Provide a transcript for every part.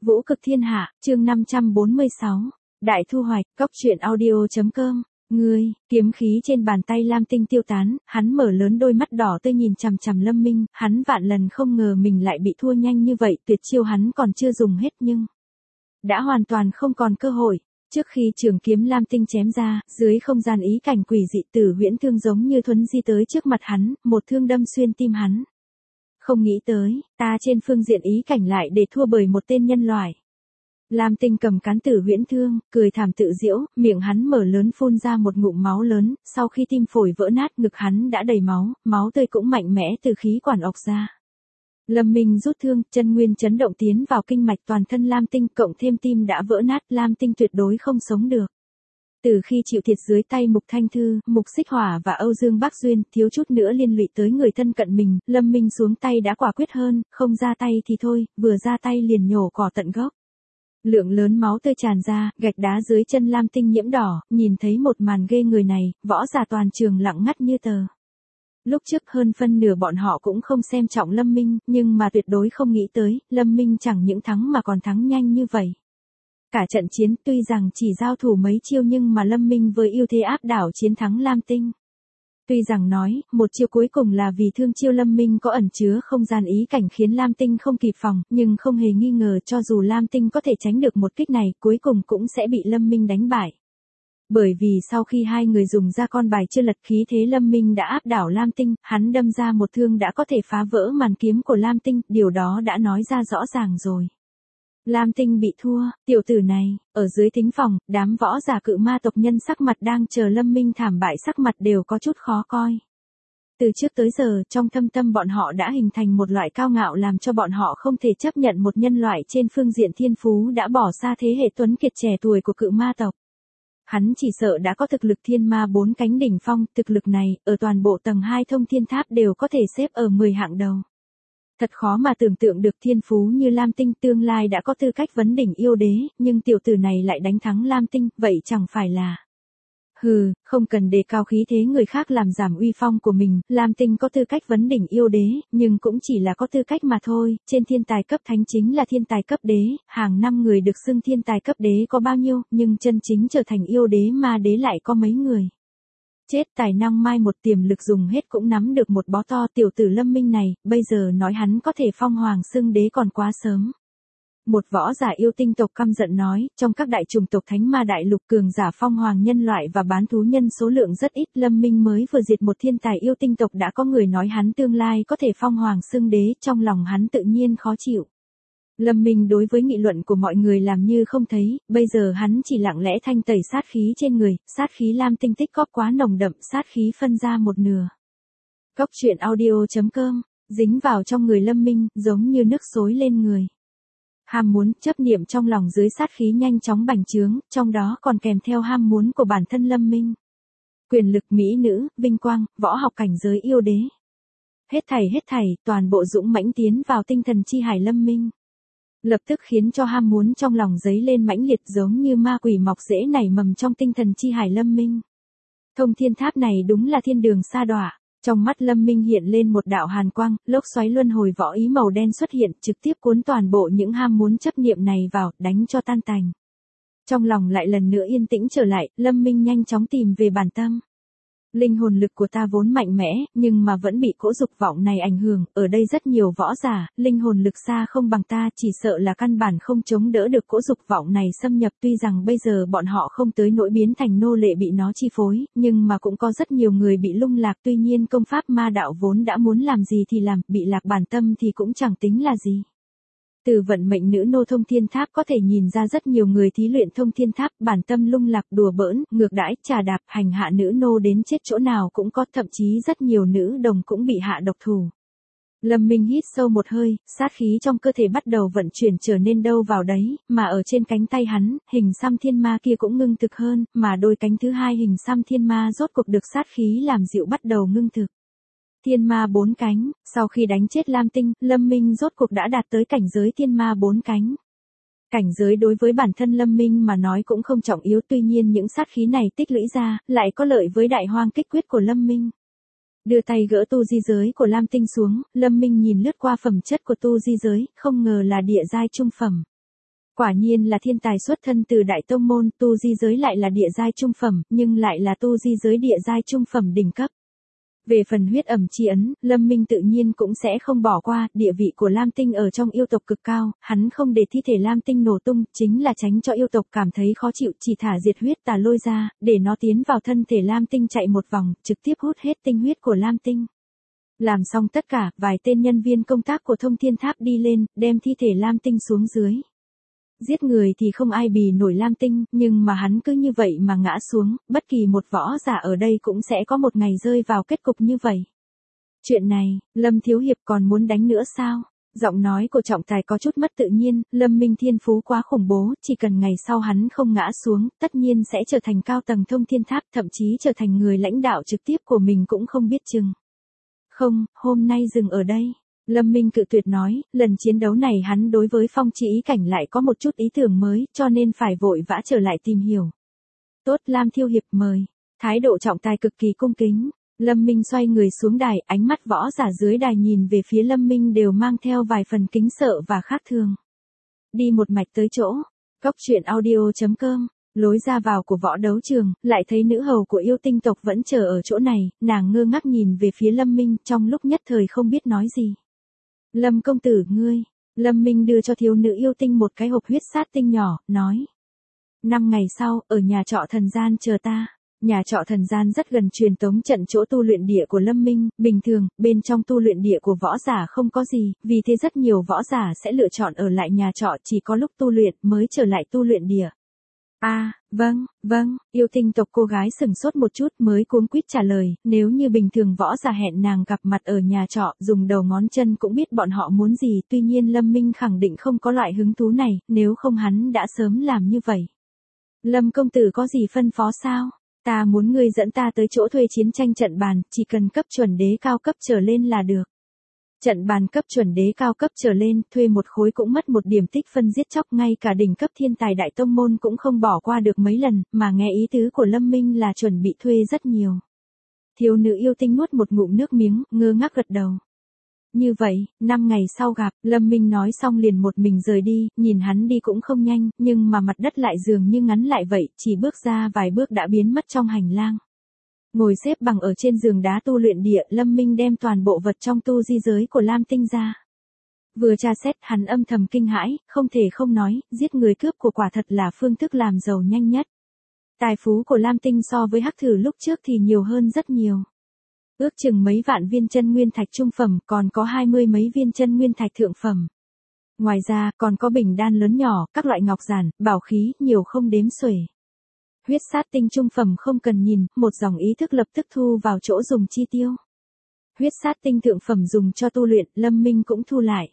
Vũ cực thiên hạ, chương 546. Đại thu hoạch, cóc truyện audio.com. Ngươi, kiếm khí trên bàn tay Lam Tinh tiêu tán, hắn mở lớn đôi mắt đỏ tươi nhìn chằm chằm Lâm Minh, hắn vạn lần không ngờ mình lại bị thua nhanh như vậy, tuyệt chiêu hắn còn chưa dùng hết nhưng đã hoàn toàn không còn cơ hội. Trước khi trường kiếm Lam Tinh chém ra, dưới không gian ý cảnh quỷ dị Tử Huyễn Thương giống như thuấn di tới trước mặt hắn, một thương đâm xuyên tim hắn. Không nghĩ tới, ta trên phương diện ý cảnh lại để thua bởi một tên nhân loại. Lam Tinh cầm cán Tử Huyễn Thương, cười thảm tự giễu, miệng hắn mở lớn phun ra một ngụm máu lớn, sau khi tim phổi vỡ nát ngực hắn đã đầy máu, máu tươi cũng mạnh mẽ từ khí quản ọc ra. Lâm Minh rút thương, chân nguyên chấn động tiến vào kinh mạch toàn thân Lam Tinh, cộng thêm tim đã vỡ nát, Lam Tinh tuyệt đối không sống được. Từ khi chịu thiệt dưới tay Mục Thanh Thư, Mục Xích Hỏa và Âu Dương Bác Duyên, thiếu chút nữa liên lụy tới người thân cận mình, Lâm Minh xuống tay đã quả quyết hơn, không ra tay thì thôi, vừa ra tay liền nhổ cỏ tận gốc. Lượng lớn máu tươi tràn ra, gạch đá dưới chân Lam Tinh nhiễm đỏ, nhìn thấy một màn ghê người này, võ giả toàn trường lặng ngắt như tờ. Lúc trước hơn phân nửa bọn họ cũng không xem trọng Lâm Minh, nhưng mà tuyệt đối không nghĩ tới, Lâm Minh chẳng những thắng mà còn thắng nhanh như vậy. Cả trận chiến tuy rằng chỉ giao thủ mấy chiêu nhưng mà Lâm Minh với ưu thế áp đảo chiến thắng Lam Tinh. Tuy rằng nói, một chiêu cuối cùng là vì thương chiêu Lâm Minh có ẩn chứa không gian ý cảnh khiến Lam Tinh không kịp phòng, nhưng không hề nghi ngờ cho dù Lam Tinh có thể tránh được một kích này, cuối cùng cũng sẽ bị Lâm Minh đánh bại. Bởi vì sau khi hai người dùng ra con bài chưa lật khí thế Lâm Minh đã áp đảo Lam Tinh, hắn đâm ra một thương đã có thể phá vỡ màn kiếm của Lam Tinh, điều đó đã nói ra rõ ràng rồi. Lam Tinh bị thua, tiểu tử này, ở dưới thính phòng, đám võ giả cự ma tộc nhân sắc mặt đang chờ Lâm Minh thảm bại sắc mặt đều có chút khó coi. Từ trước tới giờ, trong thâm tâm bọn họ đã hình thành một loại cao ngạo làm cho bọn họ không thể chấp nhận một nhân loại trên phương diện thiên phú đã bỏ xa thế hệ tuấn kiệt trẻ tuổi của cự ma tộc. Hắn chỉ sợ đã có thực lực thiên ma 4 cánh đỉnh phong, thực lực này, ở toàn bộ tầng 2 thông thiên tháp đều có thể xếp ở 10 hạng đầu. Thật khó mà tưởng tượng được thiên phú như Lam Tinh tương lai đã có tư cách vấn đỉnh yêu đế, nhưng tiểu tử này lại đánh thắng Lam Tinh, vậy chẳng phải là... Hừ, không cần đề cao khí thế người khác làm giảm uy phong của mình, Lam Tinh có tư cách vấn đỉnh yêu đế, nhưng cũng chỉ là có tư cách mà thôi, trên thiên tài cấp thánh chính là thiên tài cấp đế, hàng năm người được xưng thiên tài cấp đế có bao nhiêu, nhưng chân chính trở thành yêu đế ma đế lại có mấy người. Chết tài năng mai một tiềm lực dùng hết cũng nắm được một bó to tiểu tử Lâm Minh này, bây giờ nói hắn có thể phong hoàng xưng đế còn quá sớm. Một võ giả yêu tinh tộc căm giận nói, trong các đại chủng tộc thánh ma đại lục cường giả phong hoàng nhân loại và bán thú nhân số lượng rất ít, Lâm Minh mới vừa diệt một thiên tài yêu tinh tộc đã có người nói hắn tương lai có thể phong hoàng xưng đế, trong lòng hắn tự nhiên khó chịu. Lâm Minh đối với nghị luận của mọi người làm như không thấy, bây giờ hắn chỉ lặng lẽ thanh tẩy sát khí trên người, sát khí Lam Tinh tích góp quá nồng đậm, sát khí phân ra một nửa. Cóc truyện audio.com, dính vào trong người Lâm Minh, giống như nước xối lên người. Ham muốn, chấp niệm trong lòng dưới sát khí nhanh chóng bành trướng, trong đó còn kèm theo ham muốn của bản thân Lâm Minh. Quyền lực mỹ nữ, vinh quang, võ học cảnh giới yêu đế. Hết thảy, toàn bộ dũng mãnh tiến vào tinh thần chi hải Lâm Minh. Lập tức khiến cho ham muốn trong lòng dấy lên mãnh liệt giống như ma quỷ mọc rễ nảy mầm trong tinh thần chi hải Lâm Minh. Thông thiên tháp này đúng là thiên đường sa đọa. Trong mắt Lâm Minh hiện lên một đạo hàn quang, lốc xoáy luân hồi võ ý màu đen xuất hiện, trực tiếp cuốn toàn bộ những ham muốn chấp niệm này vào, đánh cho tan tành. Trong lòng lại lần nữa yên tĩnh trở lại, Lâm Minh nhanh chóng tìm về bản tâm. Linh hồn lực của ta vốn mạnh mẽ, nhưng mà vẫn bị cỗ dục vọng này ảnh hưởng, ở đây rất nhiều võ giả, linh hồn lực xa không bằng ta, chỉ sợ là căn bản không chống đỡ được cỗ dục vọng này xâm nhập, tuy rằng bây giờ bọn họ không tới nỗi biến thành nô lệ bị nó chi phối, nhưng mà cũng có rất nhiều người bị lung lạc, tuy nhiên công pháp ma đạo vốn đã muốn làm gì thì làm, bị lạc bản tâm thì cũng chẳng tính là gì. Từ vận mệnh nữ nô thông thiên tháp có thể nhìn ra rất nhiều người thí luyện thông thiên tháp, bản tâm lung lạc, đùa bỡn, ngược đãi, trà đạp, hành hạ nữ nô đến chết chỗ nào cũng có, thậm chí rất nhiều nữ đồng cũng bị hạ độc thủ. Lâm Minh hít sâu một hơi, sát khí trong cơ thể bắt đầu vận chuyển trở nên đâu vào đấy, mà ở trên cánh tay hắn, hình xăm thiên ma kia cũng ngưng thực hơn, mà đôi cánh thứ hai hình xăm thiên ma rốt cuộc được sát khí làm dịu bắt đầu ngưng thực. Thiên ma 4 cánh, sau khi đánh chết Lam Tinh, Lâm Minh rốt cuộc đã đạt tới cảnh giới thiên ma 4 cánh. Cảnh giới đối với bản thân Lâm Minh mà nói cũng không trọng yếu, tuy nhiên những sát khí này tích lũy ra, lại có lợi với đại hoang kích quyết của Lâm Minh. Đưa tay gỡ tu di giới của Lam Tinh xuống, Lâm Minh nhìn lướt qua phẩm chất của tu di giới, không ngờ là địa giai trung phẩm. Quả nhiên là thiên tài xuất thân từ đại tông môn, tu di giới lại là địa giai trung phẩm, nhưng lại là tu di giới địa giai trung phẩm đỉnh cấp. Về phần huyết ẩm chi ấn, Lâm Minh tự nhiên cũng sẽ không bỏ qua, địa vị của Lam Tinh ở trong yêu tộc cực cao, hắn không để thi thể Lam Tinh nổ tung, chính là tránh cho yêu tộc cảm thấy khó chịu, chỉ thả diệt huyết tà lôi ra, để nó tiến vào thân thể Lam Tinh chạy một vòng, trực tiếp hút hết tinh huyết của Lam Tinh. Làm xong tất cả, vài tên nhân viên công tác của Thông Thiên Tháp đi lên, đem thi thể Lam Tinh xuống dưới. Giết người thì không ai bì nổi Lam Tinh, nhưng mà hắn cứ như vậy mà ngã xuống, bất kỳ một võ giả ở đây cũng sẽ có một ngày rơi vào kết cục như vậy. Chuyện này, Lâm Thiếu Hiệp còn muốn đánh nữa sao? Giọng nói của trọng tài có chút mất tự nhiên, Lâm Minh thiên phú quá khủng bố, chỉ cần ngày sau hắn không ngã xuống, tất nhiên sẽ trở thành cao tầng Thông Thiên Tháp, thậm chí trở thành người lãnh đạo trực tiếp của mình cũng không biết chừng. Không, hôm nay dừng ở đây. Lâm Minh cự tuyệt nói, lần chiến đấu này hắn đối với phong chi ý cảnh lại có một chút ý tưởng mới, cho nên phải vội vã trở lại tìm hiểu. Tốt, Lam Thiếu Hiệp mời. Thái độ trọng tài cực kỳ cung kính. Lâm Minh xoay người xuống đài, ánh mắt võ giả dưới đài nhìn về phía Lâm Minh đều mang theo vài phần kính sợ và khác thường. Đi một mạch tới chỗ. Góc truyện audio.com. Lối ra vào của võ đấu trường, lại thấy nữ hầu của yêu tinh tộc vẫn chờ ở chỗ này, nàng ngơ ngác nhìn về phía Lâm Minh, trong lúc nhất thời không biết nói gì. Lâm công tử ngươi, Lâm Minh đưa cho thiếu nữ yêu tinh một cái hộp huyết sát tinh nhỏ, nói. 5 ngày sau, ở nhà trọ thần gian chờ ta. Nhà trọ thần gian rất gần truyền tống trận chỗ tu luyện địa của Lâm Minh, bình thường, bên trong tu luyện địa của võ giả không có gì, vì thế rất nhiều võ giả sẽ lựa chọn ở lại nhà trọ chỉ có lúc tu luyện mới trở lại tu luyện địa. Vâng, yêu tinh tộc cô gái sửng sốt một chút mới cuống quýt trả lời, nếu như bình thường võ giả hẹn nàng gặp mặt ở nhà trọ, dùng đầu ngón chân cũng biết bọn họ muốn gì, tuy nhiên Lâm Minh khẳng định không có loại hứng thú này, nếu không hắn đã sớm làm như vậy. Lâm công tử có gì phân phó sao? Ta muốn ngươi dẫn ta tới chỗ thuê chiến tranh trận bàn, chỉ cần cấp chuẩn đế cao cấp trở lên là được. Trận bàn cấp chuẩn đế cao cấp trở lên, thuê một khối cũng mất một điểm tích phân giết chóc, ngay cả đỉnh cấp thiên tài đại tông môn cũng không bỏ qua được mấy lần, mà nghe ý tứ của Lâm Minh là chuẩn bị thuê rất nhiều. Thiếu nữ yêu tinh nuốt một ngụm nước miếng, ngơ ngác gật đầu. Như vậy, 5 ngày sau gặp, Lâm Minh nói xong liền một mình rời đi, nhìn hắn đi cũng không nhanh, nhưng mà mặt đất lại dường như ngắn lại vậy, chỉ bước ra vài bước đã biến mất trong hành lang. Ngồi xếp bằng ở trên giường đá tu luyện địa, Lâm Minh đem toàn bộ vật trong tu di giới của Lam Tinh ra. Vừa tra xét, hắn âm thầm kinh hãi, không thể không nói, giết người cướp của quả thật là phương thức làm giàu nhanh nhất. Tài phú của Lam Tinh so với hắc thử lúc trước thì nhiều hơn rất nhiều. Ước chừng mấy vạn viên chân nguyên thạch trung phẩm, còn có 20 mấy viên chân nguyên thạch thượng phẩm. Ngoài ra, còn có bình đan lớn nhỏ, các loại ngọc giản, bảo khí, nhiều không đếm xuể. Huyết sát tinh trung phẩm không cần nhìn, một dòng ý thức lập tức thu vào chỗ dùng chi tiêu. Huyết sát tinh thượng phẩm dùng cho tu luyện, Lâm Minh cũng thu lại.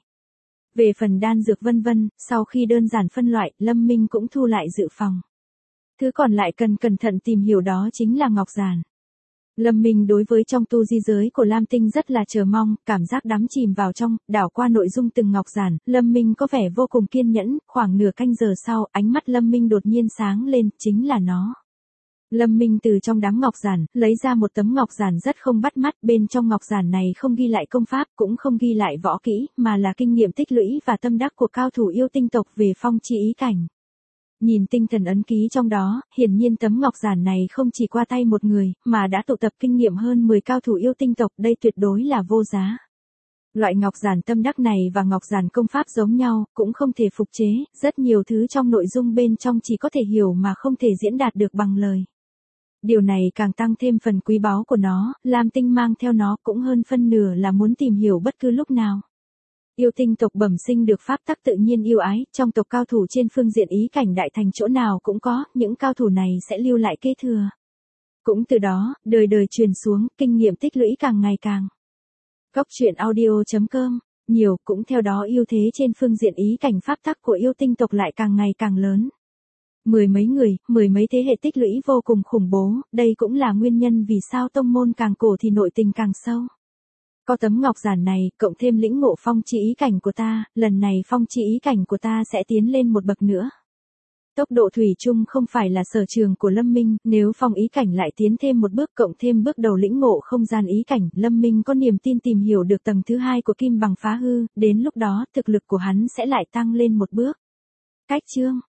Về phần đan dược vân vân, sau khi đơn giản phân loại, Lâm Minh cũng thu lại dự phòng. Thứ còn lại cần cẩn thận tìm hiểu đó chính là ngọc giản. Lâm Minh đối với trong tu di giới của Lam Tinh rất là chờ mong, cảm giác đắm chìm vào trong, đảo qua nội dung từng ngọc giản, Lâm Minh có vẻ vô cùng kiên nhẫn, khoảng nửa canh giờ sau, ánh mắt Lâm Minh đột nhiên sáng lên, chính là nó. Lâm Minh từ trong đám ngọc giản, lấy ra một tấm ngọc giản rất không bắt mắt, bên trong ngọc giản này không ghi lại công pháp, cũng không ghi lại võ kỹ, mà là kinh nghiệm tích lũy và tâm đắc của cao thủ yêu tinh tộc về phong chi ý cảnh. Nhìn tinh thần ấn ký trong đó, hiển nhiên tấm ngọc giản này không chỉ qua tay một người, mà đã tụ tập kinh nghiệm hơn 10 cao thủ yêu tinh tộc, đây tuyệt đối là vô giá. Loại ngọc giản tâm đắc này và ngọc giản công pháp giống nhau, cũng không thể phục chế, rất nhiều thứ trong nội dung bên trong chỉ có thể hiểu mà không thể diễn đạt được bằng lời. Điều này càng tăng thêm phần quý báu của nó, Lam Tinh mang theo nó cũng hơn phân nửa là muốn tìm hiểu bất cứ lúc nào. Yêu tinh tộc bẩm sinh được pháp tắc tự nhiên yêu ái, trong tộc cao thủ trên phương diện ý cảnh đại thành chỗ nào cũng có, những cao thủ này sẽ lưu lại kế thừa. Cũng từ đó, đời đời truyền xuống, kinh nghiệm tích lũy càng ngày càng. Góc truyện audio.com, nhiều cũng theo đó ưu thế trên phương diện ý cảnh pháp tắc của yêu tinh tộc lại càng ngày càng lớn. Mười mấy người, mười mấy thế hệ tích lũy vô cùng khủng bố, đây cũng là nguyên nhân vì sao tông môn càng cổ thì nội tình càng sâu. Có tấm ngọc giản này, cộng thêm lĩnh ngộ phong chi ý cảnh của ta, lần này phong chi ý cảnh của ta sẽ tiến lên một bậc nữa. Tốc độ thủy chung không phải là sở trường của Lâm Minh, nếu phong ý cảnh lại tiến thêm một bước cộng thêm bước đầu lĩnh ngộ không gian ý cảnh, Lâm Minh có niềm tin tìm hiểu được tầng thứ 2 của kim bằng phá hư, đến lúc đó thực lực của hắn sẽ lại tăng lên một bước. Cách chương